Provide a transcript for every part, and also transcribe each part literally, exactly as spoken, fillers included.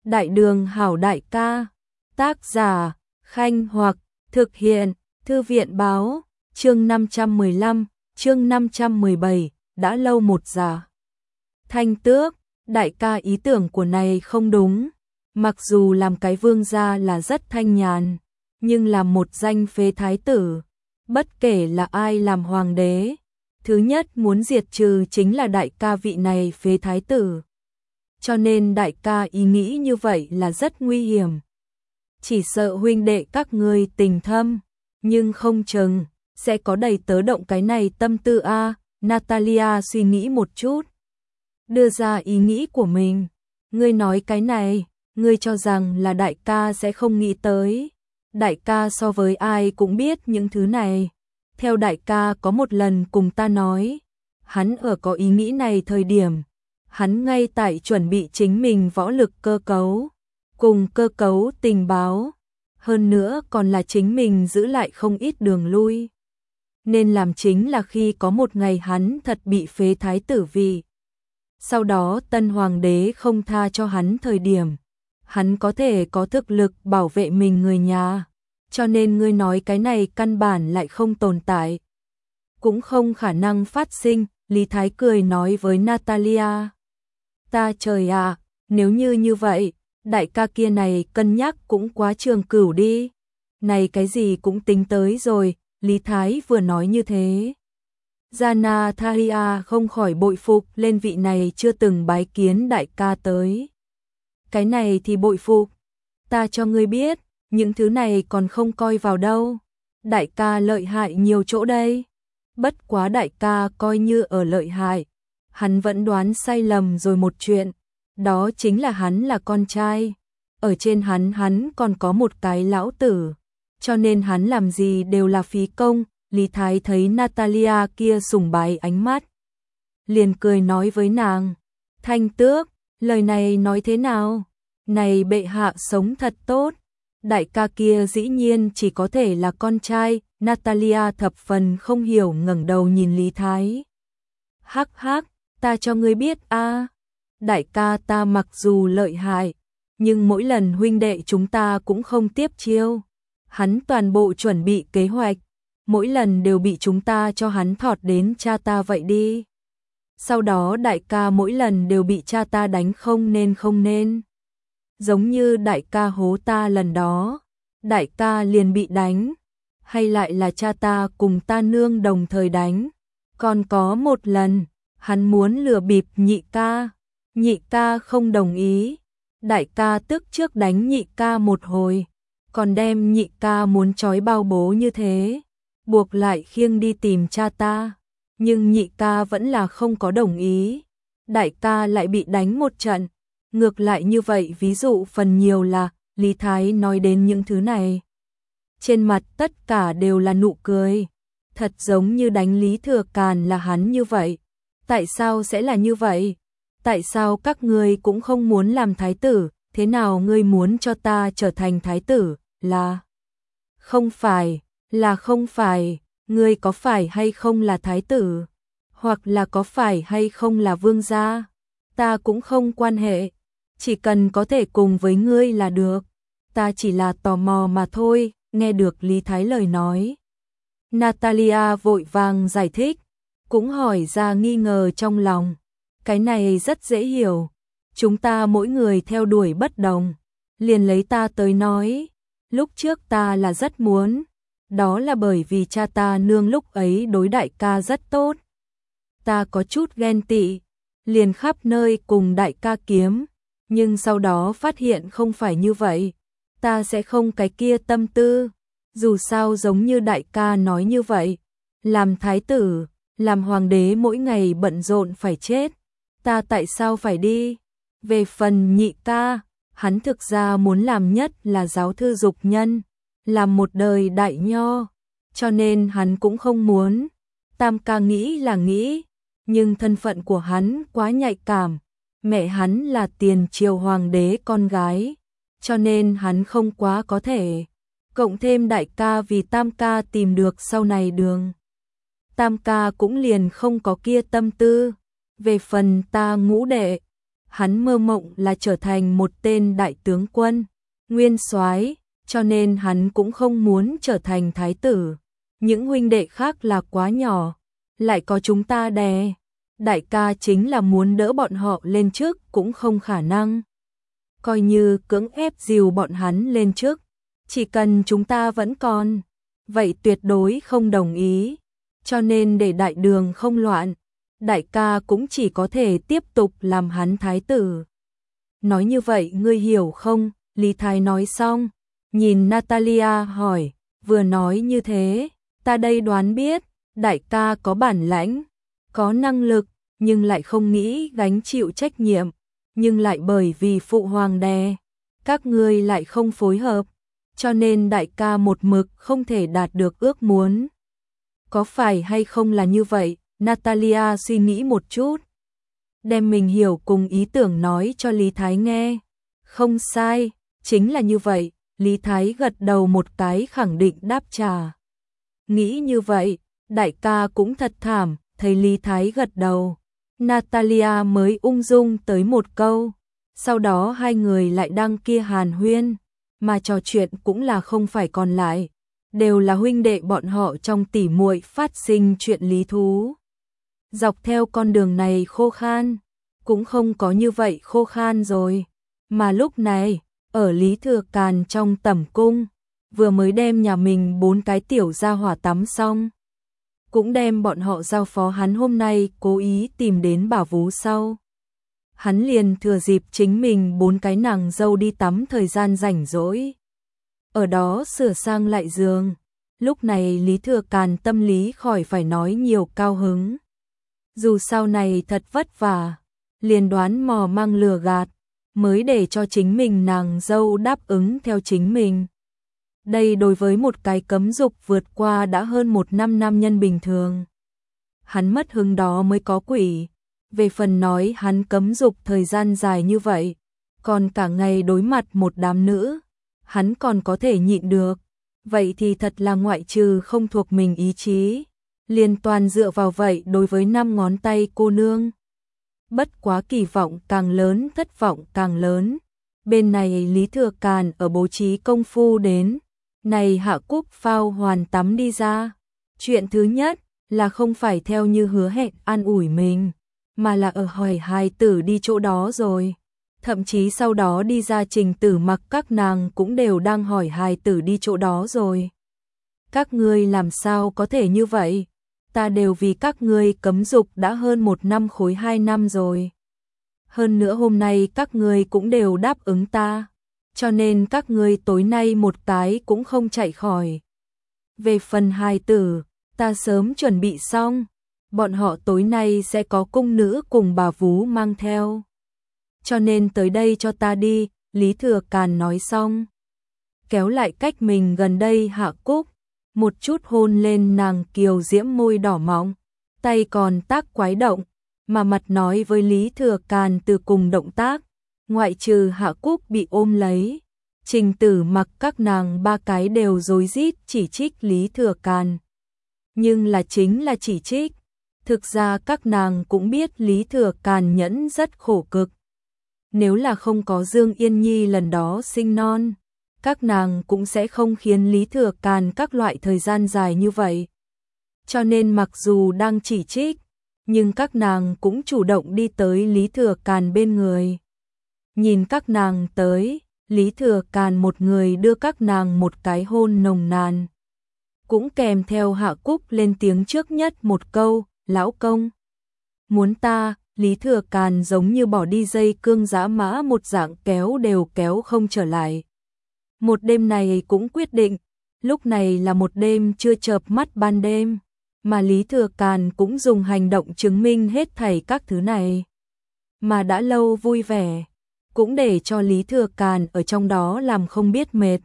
Đại đường hảo đại ca. Tác giả Khanh Hoặc. Thực hiện Thư viện báo. Chương năm trăm mười lăm, chương năm trăm mười bảy, đã lâu một giả. Thanh Tước, đại ca ý tưởng của này không đúng. Mặc dù làm cái vương gia là rất thanh nhàn, nhưng làm một danh phế thái tử, bất kể là ai làm hoàng đế, thứ nhất muốn diệt trừ chính là đại ca vị này phế thái tử. Cho nên đại ca ý nghĩ như vậy là rất nguy hiểm. Chỉ sợ huynh đệ các ngươi tình thâm, nhưng không chừng sẽ có đầy tớ động cái này tâm tư a. À, Natalia suy nghĩ một chút, đưa ra ý nghĩ của mình. Ngươi nói cái này, ngươi cho rằng là đại ca sẽ không nghĩ tới. Đại ca so với ai cũng biết những thứ này. Theo đại ca có một lần cùng ta nói, hắn ở có ý nghĩ này thời điểm, hắn ngay tại chuẩn bị chính mình võ lực cơ cấu, cùng cơ cấu tình báo, hơn nữa còn là chính mình giữ lại không ít đường lui. Nên làm chính là khi có một ngày hắn thật bị phế thái tử vị, sau đó tân hoàng đế không tha cho hắn thời điểm, hắn có thể có thực lực bảo vệ mình người nhà. Cho nên ngươi nói cái này căn bản lại không tồn tại, cũng không khả năng phát sinh. Lý Thái cười nói với Natalia. Ta trời ạ, nếu như như vậy, đại ca kia này cân nhắc cũng quá trường cửu đi. Này cái gì cũng tính tới rồi. Lý Thái vừa nói như thế, Natalia không khỏi bội phục lên vị này chưa từng bái kiến đại ca tới. Cái này thì bội phục, ta cho ngươi biết, những thứ này còn không coi vào đâu. Đại ca lợi hại nhiều chỗ đây. Bất quá đại ca coi như ở lợi hại, hắn vẫn đoán sai lầm rồi một chuyện, đó chính là hắn là con trai. Ở trên hắn hắn còn có một cái lão tử, cho nên hắn làm gì đều là phí công. Lý Thái thấy Natalia kia sùng bái ánh mắt, liền cười nói với nàng. Thanh Tước, lời này nói thế nào? Này bệ hạ sống thật tốt. Đại ca kia dĩ nhiên chỉ có thể là con trai. Natalia thập phần không hiểu ngẩng đầu nhìn Lý Thái. Hắc hắc, ta cho ngươi biết a, à, đại ca ta mặc dù lợi hại, nhưng mỗi lần huynh đệ chúng ta cũng không tiếp chiêu. Hắn toàn bộ chuẩn bị kế hoạch, mỗi lần đều bị chúng ta cho hắn thọt đến cha ta vậy đi. Sau đó đại ca mỗi lần đều bị cha ta đánh không nên không nên. Giống như đại ca hố ta lần đó, đại ca liền bị đánh, hay lại là cha ta cùng ta nương đồng thời đánh. Còn có một lần, hắn muốn lừa bịp nhị ca, nhị ca không đồng ý, đại ca tức trước đánh nhị ca một hồi, còn đem nhị ca muốn trói bao bố như thế, buộc lại khiêng đi tìm cha ta, nhưng nhị ca vẫn là không có đồng ý, đại ca lại bị đánh một trận. Ngược lại như vậy ví dụ phần nhiều là. Lý Thái nói đến những thứ này, trên mặt tất cả đều là nụ cười, thật giống như đánh Lý Thừa Càn là hắn như vậy. Tại sao sẽ là như vậy? Tại sao các ngươi cũng không muốn làm thái tử? Thế nào ngươi muốn cho ta trở thành thái tử? Là không phải, là không phải, ngươi có phải hay không là thái tử, hoặc là có phải hay không là vương gia, ta cũng không quan hệ, chỉ cần có thể cùng với ngươi là được, ta chỉ là tò mò mà thôi. Nghe được Lý Thái lời nói, Natalia vội vàng giải thích, cũng hỏi ra nghi ngờ trong lòng. Cái này rất dễ hiểu, chúng ta mỗi người theo đuổi bất đồng. Liền lấy ta tới nói, lúc trước ta là rất muốn, đó là bởi vì cha ta nương lúc ấy đối đại ca rất tốt. Ta có chút ghen tị, liền khắp nơi cùng đại ca kiếm, nhưng sau đó phát hiện không phải như vậy, ta sẽ không cái kia tâm tư. Dù sao giống như đại ca nói như vậy, làm thái tử, làm hoàng đế mỗi ngày bận rộn phải chết, ta tại sao phải đi? Về phần nhị ca, hắn thực ra muốn làm nhất là giáo thư dục nhân, làm một đời đại nho, cho nên hắn cũng không muốn. Tam ca nghĩ là nghĩ, nhưng thân phận của hắn quá nhạy cảm, mẹ hắn là tiền triều hoàng đế con gái, cho nên hắn không quá có thể. Cộng thêm đại ca vì tam ca tìm được sau này đường, tam ca cũng liền không có kia tâm tư. Về phần ta ngũ đệ, hắn mơ mộng là trở thành một tên đại tướng quân, nguyên soái, cho nên hắn cũng không muốn trở thành thái tử. Những huynh đệ khác là quá nhỏ, lại có chúng ta đè. Đại ca chính là muốn đỡ bọn họ lên trước cũng không khả năng. Coi như cưỡng ép dìu bọn hắn lên trước, chỉ cần chúng ta vẫn còn, vậy tuyệt đối không đồng ý. Cho nên để đại đường không loạn, đại ca cũng chỉ có thể tiếp tục làm hắn thái tử. Nói như vậy ngươi hiểu không? Lý Thái nói xong, nhìn Natalia hỏi, vừa nói như thế, ta đây đoán biết, đại ca có bản lãnh, có năng lực, nhưng lại không nghĩ gánh chịu trách nhiệm, nhưng lại bởi vì phụ hoàng đè, các ngươi lại không phối hợp, cho nên đại ca một mực không thể đạt được ước muốn. Có phải hay không là như vậy? Natalia suy nghĩ một chút, đem mình hiểu cùng ý tưởng nói cho Lý Thái nghe. Không sai, chính là như vậy. Lý Thái gật đầu một cái khẳng định đáp trả. Nghĩ như vậy, đại ca cũng thật thảm. Thấy Lý Thái gật đầu, Natalia mới ung dung tới một câu. Sau đó hai người lại đang kia hàn huyên, mà trò chuyện cũng là không phải còn lại, đều là huynh đệ bọn họ trong tỉ muội phát sinh chuyện lý thú. Dọc theo con đường này khô khan, cũng không có như vậy khô khan rồi. Mà lúc này, ở Lý Thừa Càn trong tẩm cung, vừa mới đem nhà mình bốn cái tiểu gia hỏa tắm xong, cũng đem bọn họ giao phó hắn hôm nay cố ý tìm đến Bảo Vú sau. Hắn liền thừa dịp chính mình bốn cái nàng dâu đi tắm thời gian rảnh rỗi, ở đó sửa sang lại giường. Lúc này Lý Thừa Càn tâm lý khỏi phải nói nhiều cao hứng. Dù sau này thật vất vả, liền đoán mò mang lừa gạt, mới để cho chính mình nàng dâu đáp ứng theo chính mình. Đây đối với một cái cấm dục vượt qua đã hơn một năm nam nhân bình thường, hắn mất hứng đó mới có quỷ. Về phần nói hắn cấm dục thời gian dài như vậy, còn cả ngày đối mặt một đám nữ, hắn còn có thể nhịn được. Vậy thì thật là ngoại trừ không thuộc mình ý chí, liền toàn dựa vào vậy đối với năm ngón tay cô nương. Bất quá kỳ vọng càng lớn thất vọng càng lớn. Bên này Lý Thừa Càn ở bố trí công phu đến, này Hạ Cúc phao hoàn tắm đi ra. Chuyện thứ nhất là không phải theo như hứa hẹn an ủi mình, mà là ở hỏi hài tử đi chỗ đó rồi. Thậm chí sau đó đi ra Trình Tử Mặc các nàng cũng đều đang hỏi hài tử đi chỗ đó rồi. Các ngươi làm sao có thể như vậy? Ta đều vì các ngươi cấm dục đã hơn một năm khối hai năm rồi. Hơn nữa hôm nay các ngươi cũng đều đáp ứng ta, cho nên các ngươi tối nay một cái cũng không chạy khỏi. Về phần hài tử, ta sớm chuẩn bị xong, bọn họ tối nay sẽ có cung nữ cùng bà vú mang theo. Cho nên tới đây cho ta đi. Lý Thừa Càn nói xong, kéo lại cách mình gần đây Hạ Cúc, một chút hôn lên nàng kiều diễm môi đỏ mọng, tay còn tác quái động, mà mặt nói với Lý Thừa Càn từ cùng động tác, ngoại trừ Hạ Cúc bị ôm lấy, Trình Tử Mặc các nàng ba cái đều rối rít chỉ trích Lý Thừa Càn. Nhưng là chính là chỉ trích, thực ra các nàng cũng biết Lý Thừa Càn nhẫn rất khổ cực. Nếu là không có Dương Yên Nhi lần đó sinh non, các nàng cũng sẽ không khiến Lý Thừa Càn các loại thời gian dài như vậy. Cho nên mặc dù đang chỉ trích, nhưng các nàng cũng chủ động đi tới Lý Thừa Càn bên người. Nhìn các nàng tới, Lý Thừa Càn một người đưa các nàng một cái hôn nồng nàn. Cũng kèm theo Hạ Cúc lên tiếng trước nhất một câu, lão công. Muốn ta, Lý Thừa Càn giống như bỏ đi dây cương giã mã một dạng kéo đều kéo không trở lại. Một đêm này cũng quyết định, lúc này là một đêm chưa chợp mắt ban đêm, mà Lý Thừa Càn cũng dùng hành động chứng minh hết thảy các thứ này. Mà đã lâu vui vẻ, cũng để cho Lý Thừa Càn ở trong đó làm không biết mệt.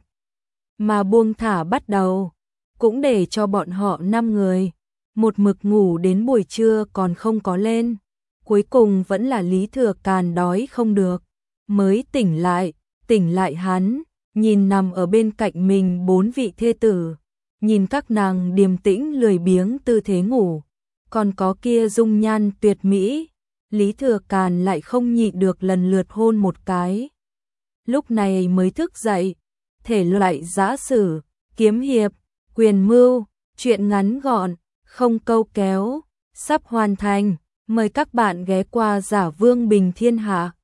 Mà buông thả bắt đầu, cũng để cho bọn họ năm người, một mực ngủ đến buổi trưa còn không có lên. Cuối cùng vẫn là Lý Thừa Càn đói không được, mới tỉnh lại, tỉnh lại hắn, nhìn nằm ở bên cạnh mình bốn vị thê tử, nhìn các nàng điềm tĩnh lười biếng tư thế ngủ, còn có kia dung nhan tuyệt mỹ, Lý Thừa Càn lại không nhịn được lần lượt hôn một cái. Lúc này mới thức dậy, thể loại giã sử, kiếm hiệp, quyền mưu, truyện ngắn gọn, không câu kéo, sắp hoàn thành. Mời các bạn ghé qua Giả Vương Bình Thiên Hạ.